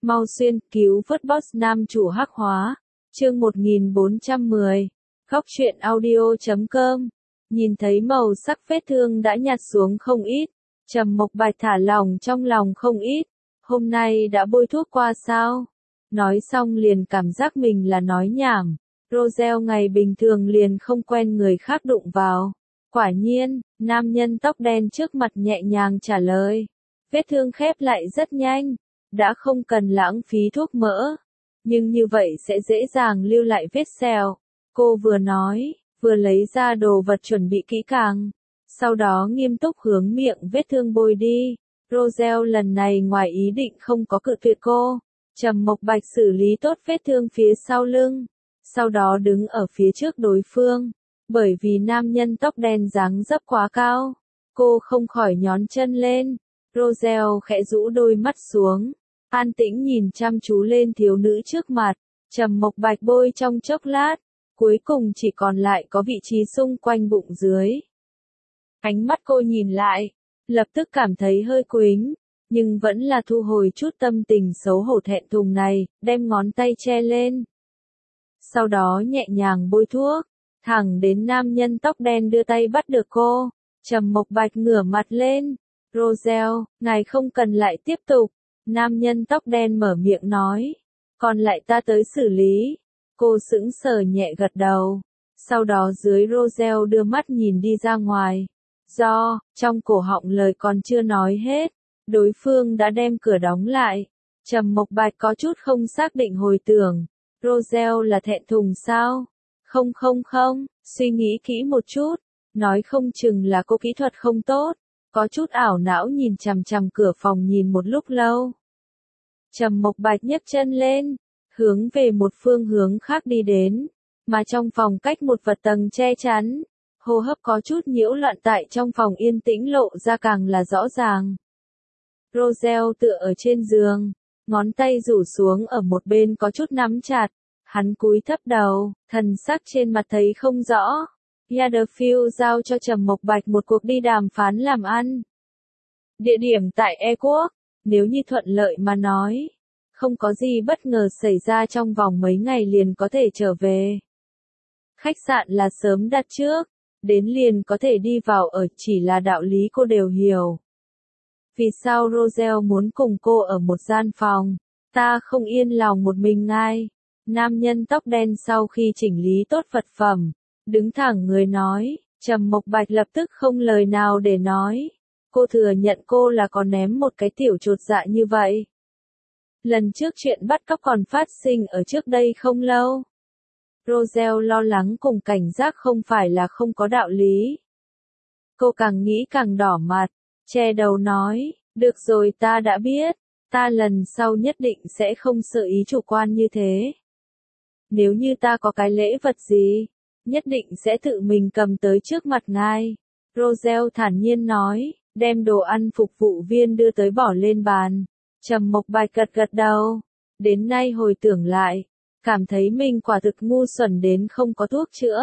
Mau xuyên cứu vớt boss nam chủ hắc hóa. Chương 1410. Góc truyện audio.com. Nhìn thấy màu sắc vết thương đã nhạt xuống không ít, Trầm Mộc Bạch thả lỏng trong lòng không ít. Hôm nay đã bôi thuốc qua sao? Nói xong liền cảm giác mình là nói nhảm. Roselle ngày bình thường liền không quen người khác đụng vào. Quả nhiên, nam nhân tóc đen trước mặt nhẹ nhàng trả lời. Vết thương khép lại rất nhanh, đã không cần lãng phí thuốc mỡ. Nhưng như vậy sẽ dễ dàng lưu lại vết sẹo. Cô vừa nói, vừa lấy ra đồ vật chuẩn bị kỹ càng. Sau đó nghiêm túc hướng miệng vết thương bôi đi. Roselle lần này ngoài ý định không có cự tuyệt cô. Trầm Mộc Bạch xử lý tốt vết thương phía sau lưng. Sau đó đứng ở phía trước đối phương. Bởi vì nam nhân tóc đen dáng dấp quá cao, cô không khỏi nhón chân lên. Roselle khẽ rũ đôi mắt xuống, an tĩnh nhìn chăm chú lên thiếu nữ trước mặt. Trầm Mộc Bạch bôi trong chốc lát, cuối cùng chỉ còn lại có vị trí xung quanh bụng dưới. Ánh mắt cô nhìn lại, lập tức cảm thấy hơi quĩnh, nhưng vẫn là thu hồi chút tâm tình xấu hổ thẹn thùng này, đem ngón tay che lên. Sau đó nhẹ nhàng bôi thuốc, thẳng đến nam nhân tóc đen đưa tay bắt được cô. Trầm Mộc Bạch ngửa mặt lên. Roselle, ngài không cần lại tiếp tục. Nam nhân tóc đen mở miệng nói. Còn lại ta tới xử lý. Cô sững sờ nhẹ gật đầu. Sau đó dưới Roselle đưa mắt nhìn đi ra ngoài. Trong cổ họng lời còn chưa nói hết, đối phương đã đem cửa đóng lại. Trầm Mộc Bạch có chút không xác định hồi tưởng. Roselle là thẹn thùng sao? Không, suy nghĩ kỹ một chút, nói không chừng là cô kỹ thuật không tốt, có chút ảo não nhìn chằm chằm cửa phòng nhìn một lúc lâu. Trầm Mộc Bạch nhấc chân lên, hướng về một phương hướng khác đi đến, mà trong phòng cách một vật tầng che chắn, hô hấp có chút nhiễu loạn tại trong phòng yên tĩnh lộ ra càng là rõ ràng. Roselle tựa ở trên giường, ngón tay rủ xuống ở một bên có chút nắm chặt. Hắn cúi thấp đầu, thần sắc trên mặt thấy không rõ. Yadderfield giao cho Trầm Mộc Bạch một cuộc đi đàm phán làm ăn. Địa điểm tại E Quốc, nếu như thuận lợi mà nói, không có gì bất ngờ xảy ra trong vòng mấy ngày liền có thể trở về. Khách sạn là sớm đặt trước, đến liền có thể đi vào ở, chỉ là đạo lý cô đều hiểu. Vì sao Roselle muốn cùng cô ở một gian phòng? Ta không yên lòng một mình ngay. Nam nhân tóc đen sau khi chỉnh lý tốt vật phẩm, đứng thẳng người nói. Trầm Mộc Bạch lập tức không lời nào để nói. Cô thừa nhận cô là có ném một cái tiểu chột dạ như vậy. Lần trước chuyện bắt cóc còn phát sinh ở trước đây không lâu. Roselle lo lắng cùng cảnh giác không phải là không có đạo lý. Cô càng nghĩ càng đỏ mặt, che đầu nói, được rồi ta đã biết, ta lần sau nhất định sẽ không sợ ý chủ quan như thế. Nếu như ta có cái lễ vật gì, nhất định sẽ tự mình cầm tới trước mặt ngài. Roselle thản nhiên nói, đem đồ ăn phục vụ viên đưa tới bỏ lên bàn. Trầm Mộc Bạch gật gật đầu. Đến nay hồi tưởng lại, cảm thấy mình quả thực ngu xuẩn đến không có thuốc chữa.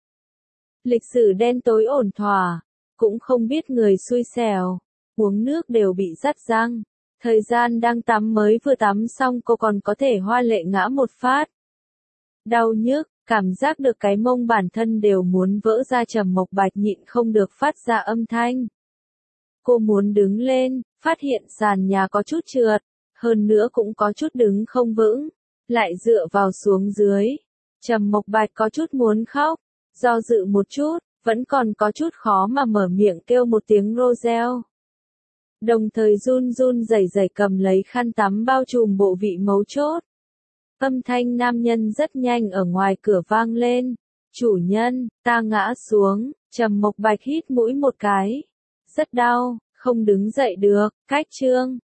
Lịch sử đen tối ổn thỏa, cũng không biết người xui xẻo, uống nước đều bị rắt răng. Thời gian đang tắm mới vừa tắm xong cô còn có thể hoa lệ ngã một phát. Đau nhức, cảm giác được cái mông bản thân đều muốn vỡ ra. Trầm Mộc Bạch nhịn không được phát ra âm thanh. Cô muốn đứng lên, phát hiện sàn nhà có chút trượt, hơn nữa cũng có chút đứng không vững, lại dựa vào xuống dưới. Trầm Mộc Bạch có chút muốn khóc, do dự một chút, vẫn còn có chút khó mà mở miệng kêu một tiếng Roselle. Đồng thời run run rẩy rẩy cầm lấy khăn tắm bao trùm bộ vị mấu chốt. Âm thanh nam nhân rất nhanh ở ngoài cửa vang lên. Chủ nhân, ta ngã xuống. Trầm Mộc Bạch hít mũi một cái. Rất đau, không đứng dậy được. Cách chương